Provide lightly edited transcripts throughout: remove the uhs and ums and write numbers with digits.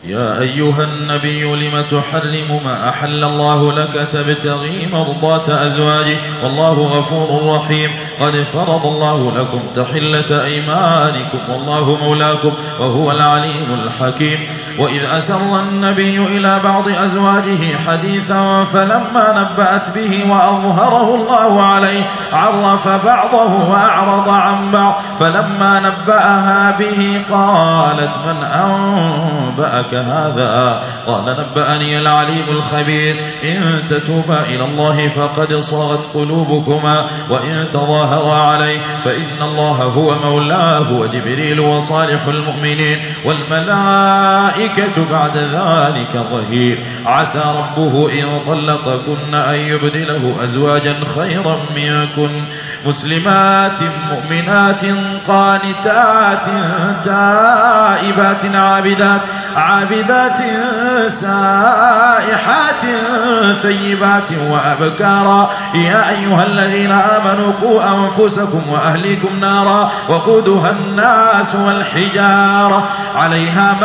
يا أيها النبي لم تحرم ما أحل الله لك تبتغي مرضات أزواجك والله غفور رحيم. قد فرض الله لكم تحلة أيمانكم والله مولاكم وهو العليم الحكيم. وإذ أسر النبي إلى بعض أزواجه حديثا فلما نبأت به وأظهره الله عليه عرف بعضه وأعرض عن بعض فلما نبأها به قالت من أنبأك هذا؟ قال نبأني العليم الخبير. إن تتوبا إلى الله فقد صغت قلوبكما وإن تظاهرا عليه فإن الله هو مولاه وجبريل وصالح المؤمنين والملائكة بعد ذلك ظهير. عسى ربه إن طلقكن أن يبدله أزواجا خيرا منكن مسلمات مؤمنات قانتات تائبات عابدات سائحات ثيبات وأبكارا. يا أيها الذين آمنوا قوا أنفسكم وأهليكم نارا وقودها الناس والحجارة عليها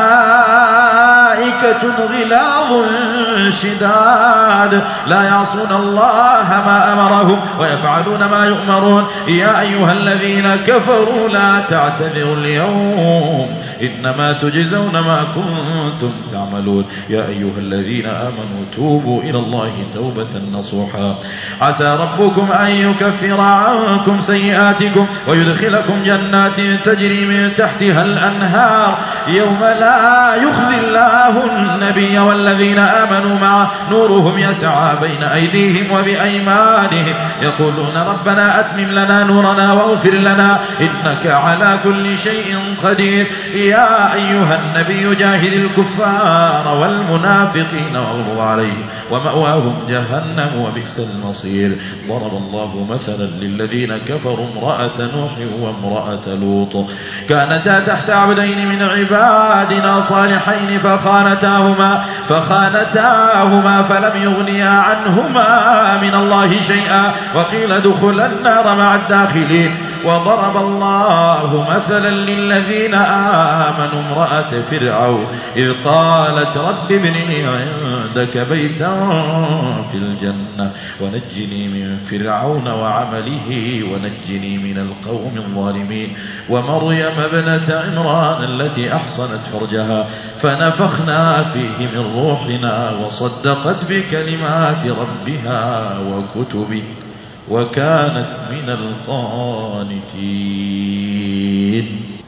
ملائكة غلاظ شداد لا يعصون الله ما أمرهم ويفعلون ما يؤمرون. يا أيها الذين كفروا لا تعتذروا اليوم إنما تجزون ما كنتم تعملون. يا أيها الذين آمنوا توبوا إلى الله توبة نصوحا. عسى ربكم أن يكفر عنكم سيئاتكم ويدخلكم جنات تجري من تحتها الأنهار يوم لا يخزي الله النبي والذين آمنوا معه نورهم يسعى بين أيديهم وبأيمانهم يقولون ربنا أتمم لنا نورنا واغفر لنا إنك على كل شيء قدير. يا أيها النبي جاهد الكفار والمنافقين واغلظ عليهم ومأواهم جهنم وبئس المصير. ضرب الله مثلا للذين كفروا امرأة نوح وامرأة لوط كانتا تحت عبدين من عبادنا صالحين فخانتاهما فلم يغنيا عنهما من الله شيئا وقيل ادخلا النار مع الداخلين. وضرب الله مثلا للذين آمنوا امرأة فرعون إذ قالت رب ابن لي عندك بيتا في الجنة ونجني من فرعون وعمله ونجني من القوم الظالمين. ومريم ابنة عمران التي أحصنت فرجها فنفخنا فيه من روحنا وصدقت بكلمات ربها وكتبه وكانت من القانتين.